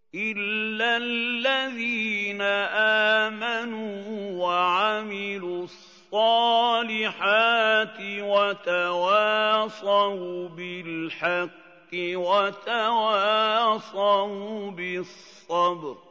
إِلَّا الَّذِينَ آمَنُوا وَعَمِلُوا الصَّالِحَاتِ وَتَوَاصَوْا بِالْحَقِّ وَتَوَاصَوْا بِالصَّبْرِ